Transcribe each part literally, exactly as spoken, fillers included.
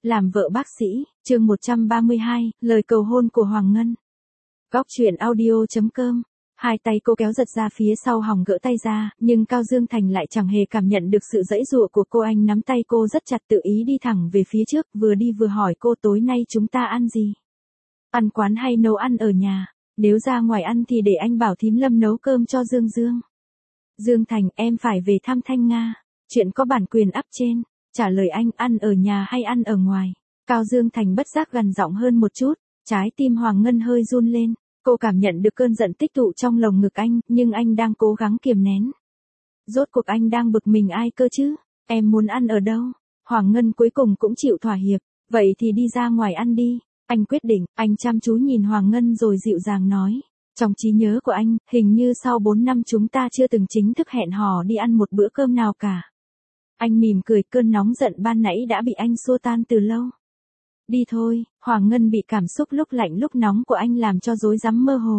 Làm vợ bác sĩ, chương một trăm ba mươi hai, lời cầu hôn của Hoàng Ngân. Góc truyện audio.com. Hai tay cô kéo giật ra phía sau hòng gỡ tay ra, nhưng Cao Dương Thành lại chẳng hề cảm nhận được sự giãy giụa của cô. Anh nắm tay cô rất chặt, tự ý đi thẳng về phía trước, vừa đi vừa hỏi cô tối nay chúng ta ăn gì? Ăn quán hay nấu ăn ở nhà? Nếu ra ngoài ăn thì để anh bảo thím Lâm nấu cơm cho Dương Dương. Dương Thành, em phải về thăm Thanh Nga. Chuyện có bản quyền up trên. Trả lời anh, ăn ở nhà hay ăn ở ngoài? Cao Dương Thành bất giác gằn giọng hơn một chút, trái tim Hoàng Ngân hơi run lên. Cô cảm nhận được cơn giận tích tụ trong lồng ngực anh, nhưng anh đang cố gắng kiềm nén. Rốt cuộc anh đang bực mình ai cơ chứ? Em muốn ăn ở đâu? Hoàng Ngân cuối cùng cũng chịu thỏa hiệp, vậy thì đi ra ngoài ăn đi. Anh quyết định, anh chăm chú nhìn Hoàng Ngân rồi dịu dàng nói. Trong trí nhớ của anh, hình như sau bốn năm chúng ta chưa từng chính thức hẹn hò đi ăn một bữa cơm nào cả. Anh mỉm cười, cơn nóng giận ban nãy đã bị anh xua tan từ lâu. Đi thôi. Hoàng Ngân bị cảm xúc lúc lạnh lúc nóng của anh làm cho rối rắm mơ hồ.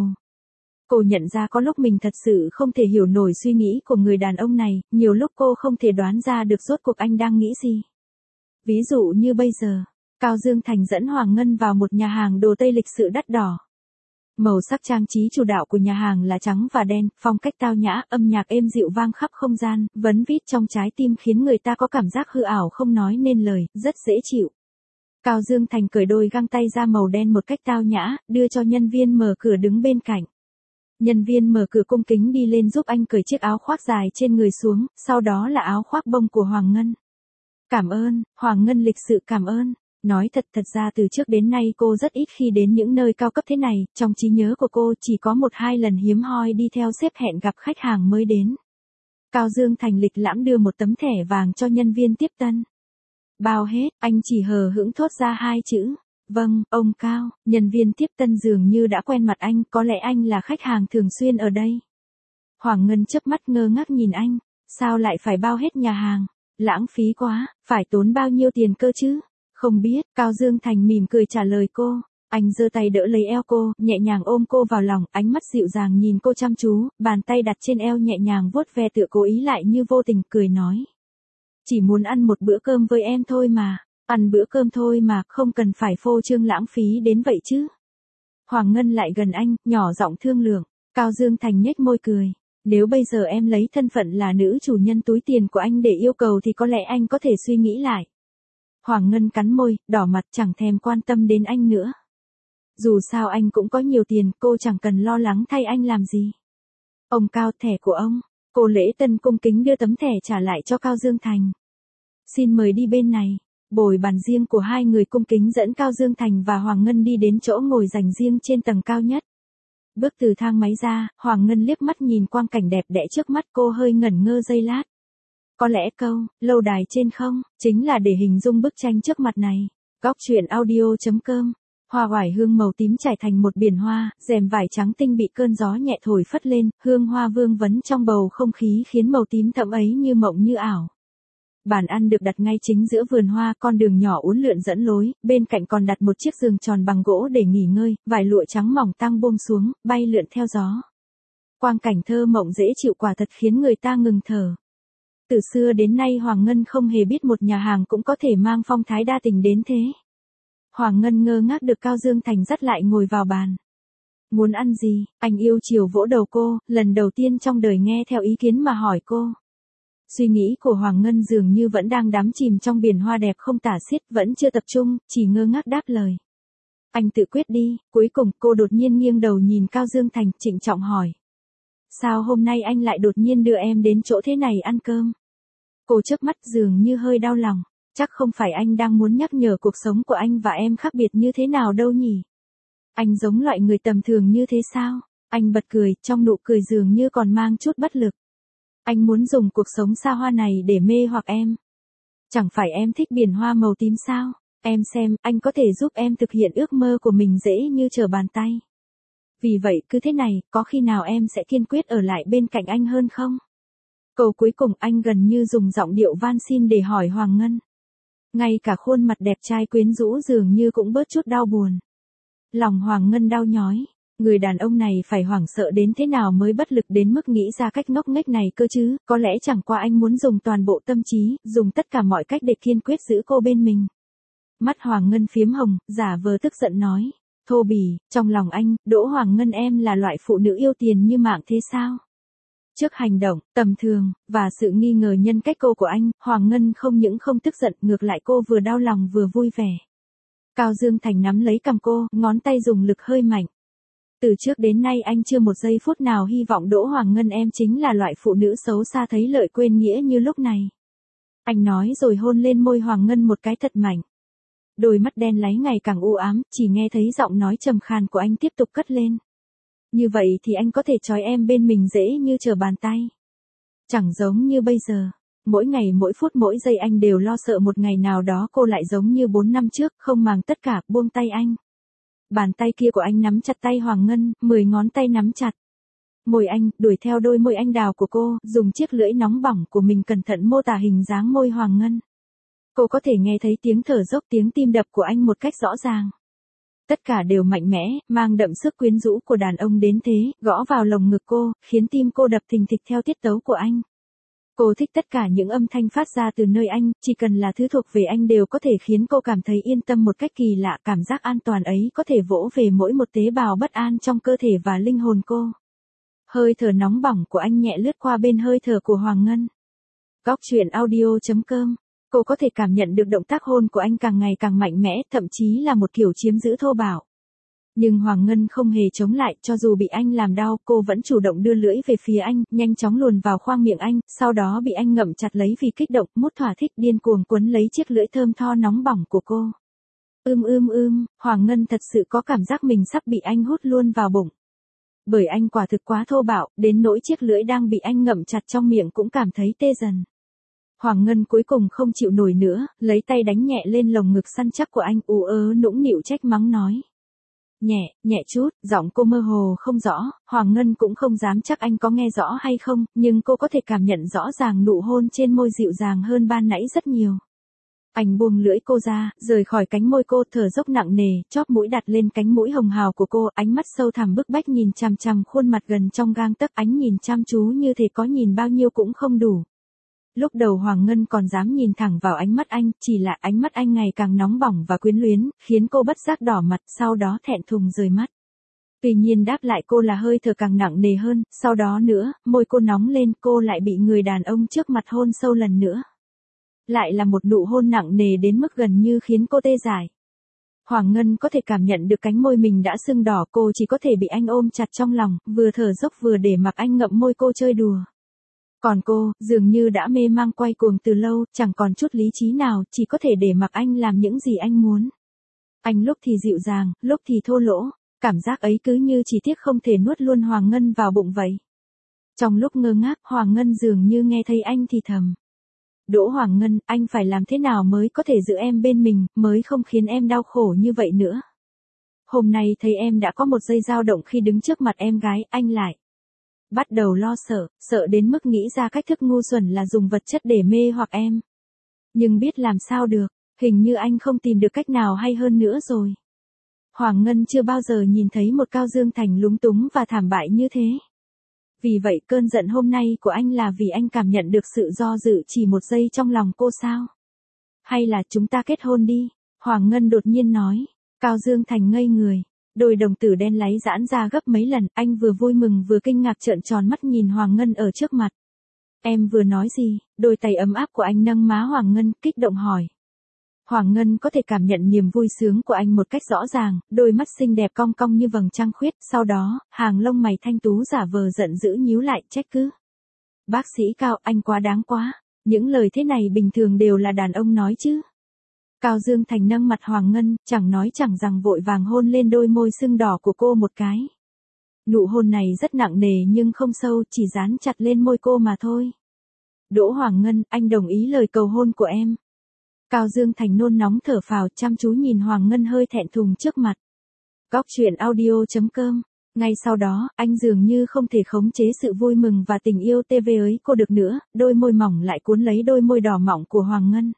Cô nhận ra có lúc mình thật sự không thể hiểu nổi suy nghĩ của người đàn ông này, nhiều lúc cô không thể đoán ra được rốt cuộc anh đang nghĩ gì. Ví dụ như bây giờ, Cao Dương Thành dẫn Hoàng Ngân vào một nhà hàng đồ Tây lịch sự đắt đỏ. Màu sắc trang trí chủ đạo của nhà hàng là trắng và đen, phong cách tao nhã, âm nhạc êm dịu vang khắp không gian, vấn vít trong trái tim khiến người ta có cảm giác hư ảo không nói nên lời, rất dễ chịu. Cao Dương Thành cởi đôi găng tay da màu đen một cách tao nhã, đưa cho nhân viên mở cửa đứng bên cạnh. Nhân viên mở cửa cung kính đi lên giúp anh cởi chiếc áo khoác dài trên người xuống, sau đó là áo khoác bông của Hoàng Ngân. Cảm ơn. Hoàng Ngân lịch sự cảm ơn. Nói thật thật ra từ trước đến nay cô rất ít khi đến những nơi cao cấp thế này, trong trí nhớ của cô chỉ có một hai lần hiếm hoi đi theo sếp hẹn gặp khách hàng mới đến. Cao Dương Thành lịch lãm đưa một tấm thẻ vàng cho nhân viên tiếp tân. Bao hết, anh chỉ hờ hững thốt ra hai chữ. Vâng, ông Cao. Nhân viên tiếp tân dường như đã quen mặt anh, có lẽ anh là khách hàng thường xuyên ở đây. Hoàng Ngân chớp mắt ngơ ngác nhìn anh. Sao lại phải bao hết nhà hàng? Lãng phí quá, phải tốn bao nhiêu tiền cơ chứ? Không biết. Cao Dương Thành mỉm cười trả lời cô. Anh giơ tay đỡ lấy eo cô, nhẹ nhàng ôm cô vào lòng, ánh mắt dịu dàng nhìn cô chăm chú, bàn tay đặt trên eo nhẹ nhàng vuốt ve tựa cố ý lại như vô tình, cười nói. Chỉ muốn ăn một bữa cơm với em thôi mà. Ăn bữa cơm thôi mà, không cần phải phô trương lãng phí đến vậy chứ. Hoàng Ngân lại gần anh, nhỏ giọng thương lượng. Cao Dương Thành nhếch môi cười. Nếu bây giờ em lấy thân phận là nữ chủ nhân túi tiền của anh để yêu cầu thì có lẽ anh có thể suy nghĩ lại. Hoàng Ngân cắn môi, đỏ mặt, chẳng thèm quan tâm đến anh nữa. Dù sao anh cũng có nhiều tiền, cô chẳng cần lo lắng thay anh làm gì. Ông Cao, thẻ của ông. Cô Lễ Tân cung kính đưa tấm thẻ trả lại cho Cao Dương Thành. Xin mời đi bên này. Bồi bàn riêng của hai người cung kính dẫn Cao Dương Thành và Hoàng Ngân đi đến chỗ ngồi dành riêng trên tầng cao nhất. Bước từ thang máy ra, Hoàng Ngân liếc mắt nhìn quang cảnh đẹp đẽ trước mắt, cô hơi ngẩn ngơ giây lát. Có lẽ câu, lâu đài trên không, chính là để hình dung bức tranh trước mặt này. Góc truyện audio.com. Hoa oải hương màu tím trải thành một biển hoa, rèm vải trắng tinh bị cơn gió nhẹ thổi phất lên, hương hoa vương vấn trong bầu không khí khiến màu tím thẫm ấy như mộng như ảo. Bàn ăn được đặt ngay chính giữa vườn hoa, con đường nhỏ uốn lượn dẫn lối, bên cạnh còn đặt một chiếc giường tròn bằng gỗ để nghỉ ngơi, vải lụa trắng mỏng tang buông xuống, bay lượn theo gió. Quang cảnh thơ mộng dễ chịu quả thật khiến người ta ngừng thở. Từ xưa đến nay Hoàng Ngân không hề biết một nhà hàng cũng có thể mang phong thái đa tình đến thế. Hoàng Ngân ngơ ngác được Cao Dương Thành dắt lại ngồi vào bàn. Muốn ăn gì? Anh yêu chiều vỗ đầu cô, lần đầu tiên trong đời nghe theo ý kiến mà hỏi cô. Suy nghĩ của Hoàng Ngân dường như vẫn đang đắm chìm trong biển hoa đẹp không tả xiết, vẫn chưa tập trung, chỉ ngơ ngác đáp lời. Anh tự quyết đi. Cuối cùng cô đột nhiên nghiêng đầu nhìn Cao Dương Thành, trịnh trọng hỏi. Sao hôm nay anh lại đột nhiên đưa em đến chỗ thế này ăn cơm? Cô chớp mắt dường như hơi đau lòng. Chắc không phải anh đang muốn nhắc nhở cuộc sống của anh và em khác biệt như thế nào đâu nhỉ? Anh giống loại người tầm thường như thế sao? Anh bật cười, trong nụ cười dường như còn mang chút bất lực. Anh muốn dùng cuộc sống xa hoa này để mê hoặc em. Chẳng phải em thích biển hoa màu tím sao? Em xem, anh có thể giúp em thực hiện ước mơ của mình dễ như trở bàn tay. Vì vậy cứ thế này, có khi nào em sẽ kiên quyết ở lại bên cạnh anh hơn không? Câu cuối cùng anh gần như dùng giọng điệu van xin để hỏi Hoàng Ngân. Ngay cả khuôn mặt đẹp trai quyến rũ dường như cũng bớt chút đau buồn. Lòng Hoàng Ngân đau nhói. Người đàn ông này phải hoảng sợ đến thế nào mới bất lực đến mức nghĩ ra cách ngốc nghếch này cơ chứ? Có lẽ chẳng qua anh muốn dùng toàn bộ tâm trí, dùng tất cả mọi cách để kiên quyết giữ cô bên mình. Mắt Hoàng Ngân phiếm hồng, giả vờ tức giận nói. Thô bỉ, trong lòng anh, Đỗ Hoàng Ngân em là loại phụ nữ yêu tiền như mạng thế sao? Trước hành động, tầm thường, và sự nghi ngờ nhân cách cô của anh, Hoàng Ngân không những không tức giận, ngược lại cô vừa đau lòng vừa vui vẻ. Cao Dương Thành nắm lấy cằm cô, ngón tay dùng lực hơi mạnh. Từ trước đến nay anh chưa một giây phút nào hy vọng Đỗ Hoàng Ngân em chính là loại phụ nữ xấu xa thấy lợi quên nghĩa như lúc này. Anh nói rồi hôn lên môi Hoàng Ngân một cái thật mạnh. Đôi mắt đen láy ngày càng u ám, chỉ nghe thấy giọng nói trầm khàn của anh tiếp tục cất lên. Như vậy thì anh có thể trói em bên mình dễ như trở bàn tay. Chẳng giống như bây giờ. Mỗi ngày mỗi phút mỗi giây anh đều lo sợ một ngày nào đó cô lại giống như bốn năm trước, không màng tất cả, buông tay anh. Bàn tay kia của anh nắm chặt tay Hoàng Ngân, mười ngón tay nắm chặt. Môi anh, đuổi theo đôi môi anh đào của cô, dùng chiếc lưỡi nóng bỏng của mình cẩn thận mô tả hình dáng môi Hoàng Ngân. Cô có thể nghe thấy tiếng thở dốc, tiếng tim đập của anh một cách rõ ràng. Tất cả đều mạnh mẽ, mang đậm sức quyến rũ của đàn ông đến thế, gõ vào lồng ngực cô, khiến tim cô đập thình thịch theo tiết tấu của anh. Cô thích tất cả những âm thanh phát ra từ nơi anh, chỉ cần là thứ thuộc về anh đều có thể khiến cô cảm thấy yên tâm một cách kỳ lạ, cảm giác an toàn ấy có thể vỗ về mỗi một tế bào bất an trong cơ thể và linh hồn cô. Hơi thở nóng bỏng của anh nhẹ lướt qua bên hơi thở của Hoàng Ngân. Góc truyện audio chấm com. Cô có thể cảm nhận được động tác hôn của anh càng ngày càng mạnh mẽ, thậm chí là một kiểu chiếm giữ thô bạo. Nhưng Hoàng Ngân không hề chống lại, cho dù bị anh làm đau, cô vẫn chủ động đưa lưỡi về phía anh, nhanh chóng luồn vào khoang miệng anh, sau đó bị anh ngậm chặt lấy vì kích động, mút thỏa thích điên cuồng quấn lấy chiếc lưỡi thơm tho nóng bỏng của cô. Ưm ưm ưm, Hoàng Ngân thật sự có cảm giác mình sắp bị anh hút luôn vào bụng. Bởi anh quả thực quá thô bạo, đến nỗi chiếc lưỡi đang bị anh ngậm chặt trong miệng cũng cảm thấy tê dần. Hoàng Ngân cuối cùng không chịu nổi nữa, lấy tay đánh nhẹ lên lồng ngực săn chắc của anh, ú ớ nũng nịu trách mắng nói. Nhẹ, nhẹ chút, giọng cô mơ hồ không rõ, Hoàng Ngân cũng không dám chắc anh có nghe rõ hay không, nhưng cô có thể cảm nhận rõ ràng nụ hôn trên môi dịu dàng hơn ban nãy rất nhiều. Anh buông lưỡi cô ra, rời khỏi cánh môi cô, thở dốc nặng nề, chóp mũi đặt lên cánh mũi hồng hào của cô, ánh mắt sâu thẳm bức bách nhìn chằm chằm khuôn mặt gần trong gang tấc, ánh nhìn chăm chú như thể có nhìn bao nhiêu cũng không đủ. Lúc đầu Hoàng Ngân còn dám nhìn thẳng vào ánh mắt anh, chỉ là ánh mắt anh ngày càng nóng bỏng và quyến luyến, khiến cô bất giác đỏ mặt, sau đó thẹn thùng rời mắt. Tuy nhiên đáp lại cô là hơi thở càng nặng nề hơn, sau đó nữa, môi cô nóng lên, cô lại bị người đàn ông trước mặt hôn sâu lần nữa. Lại là một nụ hôn nặng nề đến mức gần như khiến cô tê dại. Hoàng Ngân có thể cảm nhận được cánh môi mình đã sưng đỏ, cô chỉ có thể bị anh ôm chặt trong lòng, vừa thở dốc vừa để mặc anh ngậm môi cô chơi đùa. Còn cô, dường như đã mê mang quay cuồng từ lâu, chẳng còn chút lý trí nào, chỉ có thể để mặc anh làm những gì anh muốn. Anh lúc thì dịu dàng, lúc thì thô lỗ, cảm giác ấy cứ như chỉ tiếc không thể nuốt luôn Hoàng Ngân vào bụng vậy. Trong lúc ngơ ngác, Hoàng Ngân dường như nghe thấy anh thì thầm. Đỗ Hoàng Ngân, anh phải làm thế nào mới có thể giữ em bên mình, mới không khiến em đau khổ như vậy nữa. Hôm nay thấy em đã có một giây dao động khi đứng trước mặt em gái, anh lại bắt đầu lo sợ, sợ đến mức nghĩ ra cách thức ngu xuẩn là dùng vật chất để mê hoặc em. Nhưng biết làm sao được, hình như anh không tìm được cách nào hay hơn nữa rồi. Hoàng Ngân chưa bao giờ nhìn thấy một Cao Dương Thành lúng túng và thảm bại như thế. Vì vậy cơn giận hôm nay của anh là vì anh cảm nhận được sự do dự chỉ một giây trong lòng cô sao? Hay là chúng ta kết hôn đi? Hoàng Ngân đột nhiên nói. Cao Dương Thành ngây người. Đôi đồng tử đen láy giãn ra gấp mấy lần, anh vừa vui mừng vừa kinh ngạc trợn tròn mắt nhìn Hoàng Ngân ở trước mặt. Em vừa nói gì? Đôi tay ấm áp của anh nâng má Hoàng Ngân, kích động hỏi. Hoàng Ngân có thể cảm nhận niềm vui sướng của anh một cách rõ ràng, đôi mắt xinh đẹp cong cong như vầng trăng khuyết, sau đó, hàng lông mày thanh tú giả vờ giận dữ nhíu lại, trách cứ. Bác sĩ Cao, anh quá đáng quá, những lời thế này bình thường đều là đàn ông nói chứ. Cao Dương Thành nâng mặt Hoàng Ngân, chẳng nói chẳng rằng vội vàng hôn lên đôi môi sưng đỏ của cô một cái. Nụ hôn này rất nặng nề nhưng không sâu, chỉ dán chặt lên môi cô mà thôi. Đỗ Hoàng Ngân, anh đồng ý lời cầu hôn của em. Cao Dương Thành nôn nóng thở phào, chăm chú nhìn Hoàng Ngân hơi thẹn thùng trước mặt. Góc truyện audio chấm com. Ngay sau đó, anh dường như không thể khống chế sự vui mừng và tình yêu tê vê ấy cô được nữa, đôi môi mỏng lại cuốn lấy đôi môi đỏ mọng của Hoàng Ngân.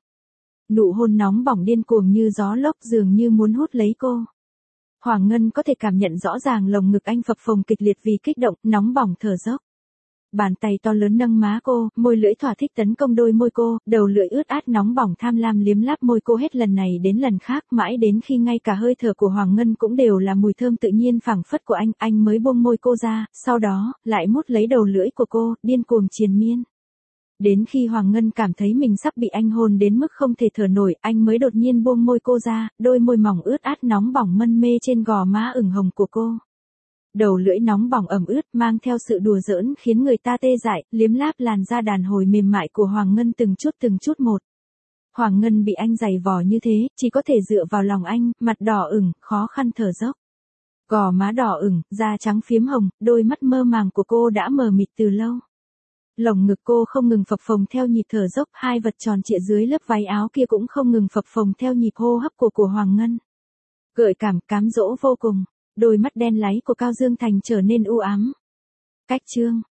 Nụ hôn nóng bỏng điên cuồng như gió lốc dường như muốn hút lấy cô. Hoàng Ngân có thể cảm nhận rõ ràng lồng ngực anh phập phồng kịch liệt vì kích động, nóng bỏng thở dốc. Bàn tay to lớn nâng má cô, môi lưỡi thỏa thích tấn công đôi môi cô, đầu lưỡi ướt át nóng bỏng tham lam liếm láp môi cô hết lần này đến lần khác, mãi đến khi ngay cả hơi thở của Hoàng Ngân cũng đều là mùi thơm tự nhiên phảng phất của anh, anh mới buông môi cô ra, sau đó, lại mút lấy đầu lưỡi của cô, điên cuồng triền miên. Đến khi Hoàng Ngân cảm thấy mình sắp bị anh hôn đến mức không thể thở nổi, anh mới đột nhiên buông môi cô ra, đôi môi mỏng ướt át nóng bỏng mân mê trên gò má ửng hồng của cô. Đầu lưỡi nóng bỏng ẩm ướt mang theo sự đùa giỡn khiến người ta tê dại, liếm láp làn da đàn hồi mềm mại của Hoàng Ngân từng chút từng chút một. Hoàng Ngân bị anh giày vò như thế, chỉ có thể dựa vào lòng anh, mặt đỏ ửng, khó khăn thở dốc. Gò má đỏ ửng, da trắng phiếm hồng, đôi mắt mơ màng của cô đã mờ mịt từ lâu. Lồng ngực cô không ngừng phập phồng theo nhịp thở dốc, hai vật tròn trịa dưới lớp váy áo kia cũng không ngừng phập phồng theo nhịp hô hấp của của Hoàng Ngân. Gợi cảm, cám dỗ vô cùng, đôi mắt đen láy của Cao Dương Thành trở nên u ám. Cách chương